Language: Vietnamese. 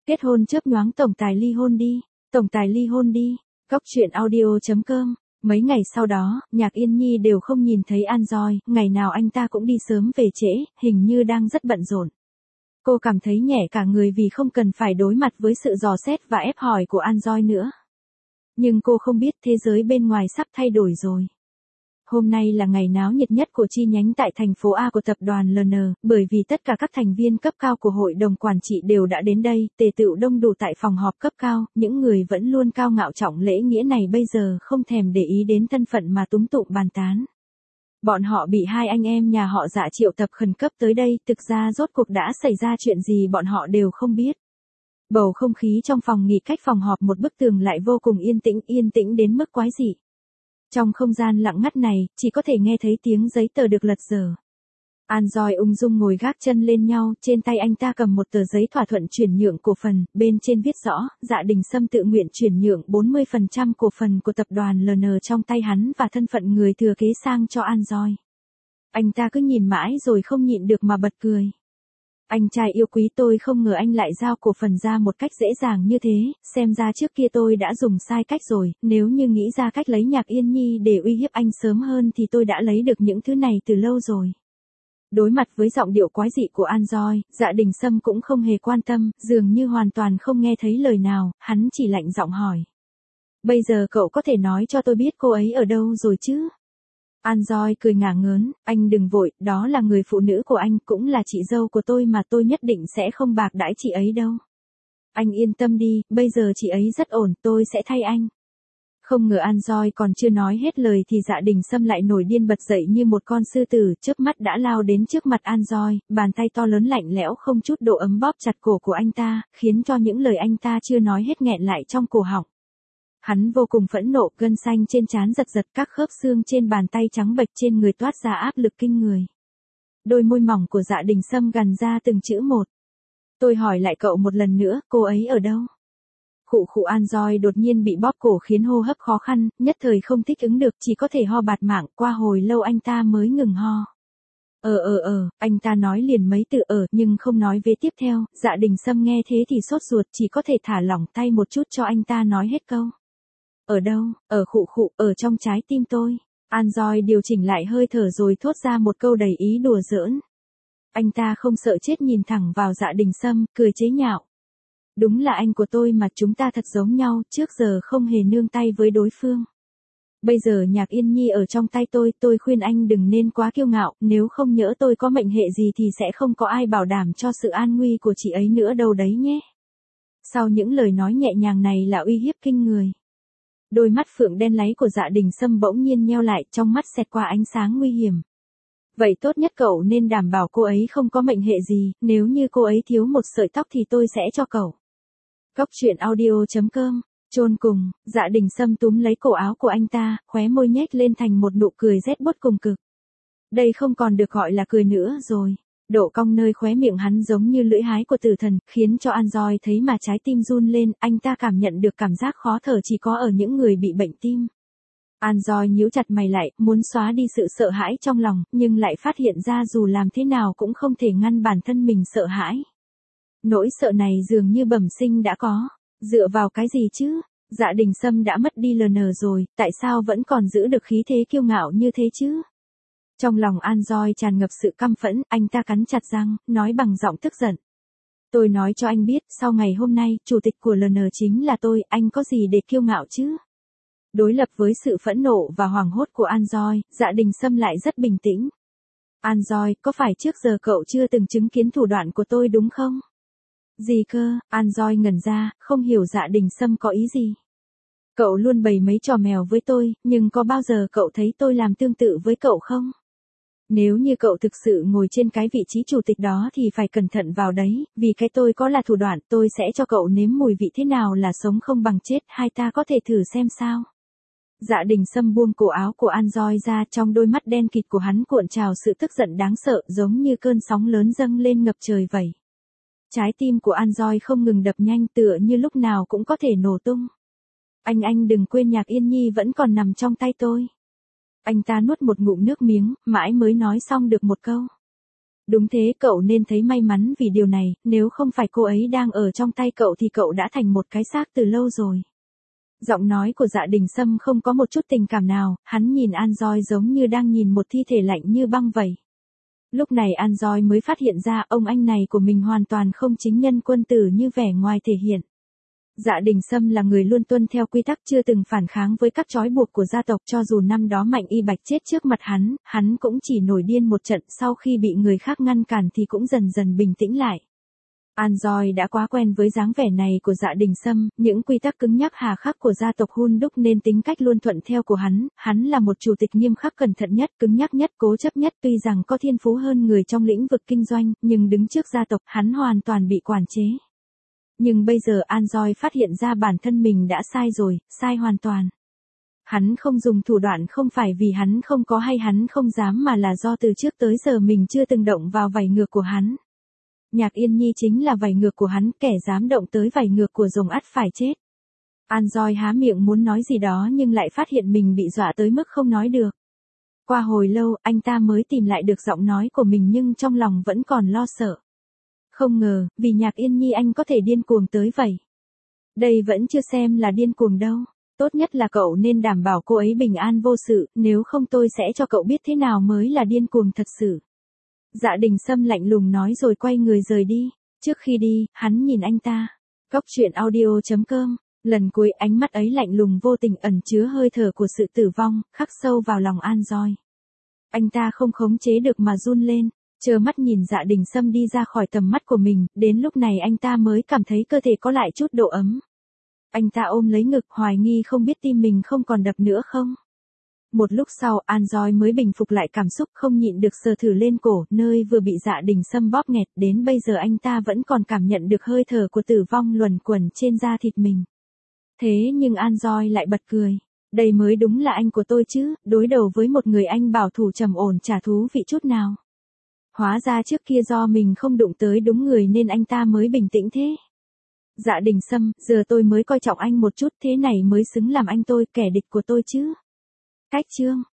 Kết hôn chớp nhoáng tổng tài ly hôn đi. Tổng tài ly hôn đi. Góc truyện audio.com. Mấy ngày sau đó, Nhạc Yên Nhi đều không nhìn thấy An Doi, ngày nào anh ta cũng đi sớm về trễ, hình như đang rất bận rộn. Cô cảm thấy nhẹ cả người vì không cần phải đối mặt với sự dò xét và ép hỏi của An Doi nữa. Nhưng cô không biết thế giới bên ngoài sắp thay đổi rồi. Hôm nay là ngày náo nhiệt nhất của chi nhánh tại thành phố A của tập đoàn LN, bởi vì tất cả các thành viên cấp cao của hội đồng quản trị đều đã đến đây, tề tựu đông đủ tại phòng họp cấp cao, những người vẫn luôn cao ngạo trọng lễ nghĩa này bây giờ không thèm để ý đến thân phận mà túm tụm bàn tán. Bọn họ bị hai anh em nhà họ Dạ triệu tập khẩn cấp tới đây, thực ra rốt cuộc đã xảy ra chuyện gì bọn họ đều không biết. Bầu không khí trong phòng nghỉ cách phòng họp một bức tường lại vô cùng yên tĩnh đến mức quái dị. Trong không gian lặng ngắt này, chỉ có thể nghe thấy tiếng giấy tờ được lật dở. An Doi ung dung ngồi gác chân lên nhau, trên tay anh ta cầm một tờ giấy thỏa thuận chuyển nhượng cổ phần, bên trên viết rõ, Dạ Đình Sâm tự nguyện chuyển nhượng 40% cổ phần của tập đoàn LN trong tay hắn và thân phận người thừa kế sang cho An Doi. Anh ta cứ nhìn mãi rồi không nhịn được mà bật cười. Anh trai yêu quý, tôi không ngờ anh lại giao cổ phần ra một cách dễ dàng như thế, xem ra trước kia tôi đã dùng sai cách rồi, nếu như nghĩ ra cách lấy Nhạc Yên Nhi để uy hiếp anh sớm hơn thì tôi đã lấy được những thứ này từ lâu rồi. Đối mặt với giọng điệu quái dị của An Doi, Dạ Đình Sâm cũng không hề quan tâm, dường như hoàn toàn không nghe thấy lời nào, hắn chỉ lạnh giọng hỏi. Bây giờ cậu có thể nói cho tôi biết cô ấy ở đâu rồi chứ? An Doi cười ngả ngớn, anh đừng vội, đó là người phụ nữ của anh, cũng là chị dâu của tôi mà tôi nhất định sẽ không bạc đãi chị ấy đâu. Anh yên tâm đi, bây giờ chị ấy rất ổn, tôi sẽ thay anh. Không ngờ An Doi còn chưa nói hết lời thì Dạ Đình Sâm lại nổi điên bật dậy như một con sư tử, chớp mắt đã lao đến trước mặt An Doi, bàn tay to lớn lạnh lẽo không chút độ ấm bóp chặt cổ của anh ta, khiến cho những lời anh ta chưa nói hết nghẹn lại trong cổ họng. Hắn vô cùng phẫn nộ, gân xanh trên trán giật giật, các khớp xương trên bàn tay trắng bệch trên người toát ra áp lực kinh người. Đôi môi mỏng của Dạ Đình Sâm gằn ra từng chữ một. Tôi hỏi lại cậu một lần nữa, cô ấy ở đâu? Khụ An Doi đột nhiên bị bóp cổ khiến hô hấp khó khăn, nhất thời không thích ứng được, chỉ có thể ho bạt mạng, qua hồi lâu anh ta mới ngừng ho. Anh ta nói liền mấy từ nhưng không nói vế tiếp theo, Dạ Đình Sâm nghe thế thì sốt ruột, chỉ có thể thả lỏng tay một chút cho anh ta nói hết câu. Ở đâu? Ở trong trái tim tôi. An Doi điều chỉnh lại hơi thở rồi thốt ra một câu đầy ý đùa giỡn. Anh ta không sợ chết nhìn thẳng vào Dạ Đình Sâm, cười chế nhạo. Đúng là anh của tôi mà, chúng ta thật giống nhau, trước giờ không hề nương tay với đối phương. Bây giờ Nhạc Yên Nhi ở trong tay tôi khuyên anh đừng nên quá kiêu ngạo, nếu không nhỡ tôi có mệnh hệ gì thì sẽ không có ai bảo đảm cho sự an nguy của chị ấy nữa đâu đấy nhé. Sau những lời nói nhẹ nhàng này là uy hiếp kinh người. Đôi mắt phượng đen láy của Dạ Đình Sâm bỗng nhiên nheo lại, trong mắt xẹt qua ánh sáng nguy hiểm. Vậy tốt nhất cậu nên đảm bảo cô ấy không có mệnh hệ gì, nếu như cô ấy thiếu một sợi tóc thì tôi sẽ cho cậu. Góc truyện audio.com. Chôn cùng, Dạ Đình Sâm túm lấy cổ áo của anh ta, khóe môi nhếch lên thành một nụ cười rét buốt cùng cực. Đây không còn được gọi là cười nữa rồi. Độ cong nơi khóe miệng hắn giống như lưỡi hái của tử thần, khiến cho An Doi thấy mà trái tim run lên, anh ta cảm nhận được cảm giác khó thở chỉ có ở những người bị bệnh tim. An Doi nhíu chặt mày lại, muốn xóa đi sự sợ hãi trong lòng, nhưng lại phát hiện ra dù làm thế nào cũng không thể ngăn bản thân mình sợ hãi. Nỗi sợ này dường như bẩm sinh đã có. Dựa vào cái gì chứ? Dạ Đình Sâm đã mất đi LN rồi, tại sao vẫn còn giữ được khí thế kiêu ngạo như thế chứ? Trong lòng An Doi tràn ngập sự căm phẫn, anh ta cắn chặt răng, nói bằng giọng tức giận. Tôi nói cho anh biết, sau ngày hôm nay, chủ tịch của LN chính là tôi, anh có gì để kiêu ngạo chứ? Đối lập với sự phẫn nộ và hoảng hốt của An Doi, Dạ Đình Sâm lại rất bình tĩnh. An Doi, có phải trước giờ cậu chưa từng chứng kiến thủ đoạn của tôi đúng không? Gì cơ? An Doi ngẩn ra, không hiểu Dạ Đình Sâm có ý gì. Cậu luôn bày mấy trò mèo với tôi, nhưng có bao giờ cậu thấy tôi làm tương tự với cậu không? Nếu như cậu thực sự ngồi trên cái vị trí chủ tịch đó thì phải cẩn thận vào đấy, vì cái tôi có là thủ đoạn, tôi sẽ cho cậu nếm mùi vị thế nào là sống không bằng chết, hai ta có thể thử xem sao. Dạ Đình Sâm buông cổ áo của An Doi ra, trong đôi mắt đen kịt của hắn cuộn trào sự tức giận đáng sợ, giống như cơn sóng lớn dâng lên ngập trời vậy. Trái tim của An Doi không ngừng đập nhanh, tựa như lúc nào cũng có thể nổ tung. Anh đừng quên Nhạc Yên Nhi vẫn còn nằm trong tay tôi. Anh ta nuốt một ngụm nước miếng, mãi mới nói xong được một câu. Đúng thế, cậu nên thấy may mắn vì điều này, nếu không phải cô ấy đang ở trong tay cậu thì cậu đã thành một cái xác từ lâu rồi. Giọng nói của Dạ Đình Sâm không có một chút tình cảm nào, hắn nhìn An Doi giống như đang nhìn một thi thể lạnh như băng vậy. Lúc này An Doi mới phát hiện ra ông anh này của mình hoàn toàn không chính nhân quân tử như vẻ ngoài thể hiện. Dạ Đình Sâm là người luôn tuân theo quy tắc, chưa từng phản kháng với các trói buộc của gia tộc, cho dù năm đó Mạnh Y Bạch chết trước mặt hắn cũng chỉ nổi điên một trận, sau khi bị người khác ngăn cản thì cũng dần dần bình tĩnh lại. An Doi đã quá quen với dáng vẻ này của Dạ Đình Sâm, những quy tắc cứng nhắc hà khắc của gia tộc Hun Đúc nên tính cách luôn thuận theo của hắn là một chủ tịch nghiêm khắc, cẩn thận nhất, cứng nhắc nhất, cố chấp nhất, tuy rằng có thiên phú hơn người trong lĩnh vực kinh doanh, nhưng đứng trước gia tộc, hắn hoàn toàn bị quản chế. Nhưng bây giờ An Doi phát hiện ra bản thân mình đã sai rồi, sai hoàn toàn. Hắn không dùng thủ đoạn không phải vì hắn không có hay hắn không dám, mà là do từ trước tới giờ mình chưa từng động vào vảy ngược của hắn. Nhạc Yên Nhi chính là vảy ngược của hắn, kẻ dám động tới vảy ngược của rồng ắt phải chết. An Doi há miệng muốn nói gì đó nhưng lại phát hiện mình bị dọa tới mức không nói được. Qua hồi lâu, anh ta mới tìm lại được giọng nói của mình nhưng trong lòng vẫn còn lo sợ. Không ngờ, vì Nhạc Yên Nhi anh có thể điên cuồng tới vậy. Đây vẫn chưa xem là điên cuồng đâu. Tốt nhất là cậu nên đảm bảo cô ấy bình an vô sự, nếu không tôi sẽ cho cậu biết thế nào mới là điên cuồng thật sự. Dạ Đình Sâm lạnh lùng nói rồi quay người rời đi. Trước khi đi, hắn nhìn anh ta. Góc truyện audio.com. Lần cuối ánh mắt ấy lạnh lùng vô tình, ẩn chứa hơi thở của sự tử vong, khắc sâu vào lòng An Doi. Anh ta không khống chế được mà run lên, trơ mắt nhìn Dạ Đình Sâm đi ra khỏi tầm mắt của mình, đến lúc này anh ta mới cảm thấy cơ thể có lại chút độ ấm. Anh ta ôm lấy ngực, hoài nghi không biết tim mình không còn đập nữa không. Một lúc sau, An Doi mới bình phục lại cảm xúc, không nhịn được sờ thử lên cổ, nơi vừa bị Dạ Đình Sâm bóp nghẹt, đến bây giờ anh ta vẫn còn cảm nhận được hơi thở của tử vong luẩn quẩn trên da thịt mình. Thế nhưng An Doi lại bật cười. Đây mới đúng là anh của tôi chứ, đối đầu với một người anh bảo thủ trầm ổn chả thú vị chút nào. Hóa ra trước kia do mình không đụng tới đúng người nên anh ta mới bình tĩnh thế. Dạ Đình Sâm, giờ tôi mới coi trọng anh một chút, thế này mới xứng làm anh tôi, kẻ địch của tôi chứ. Cách chương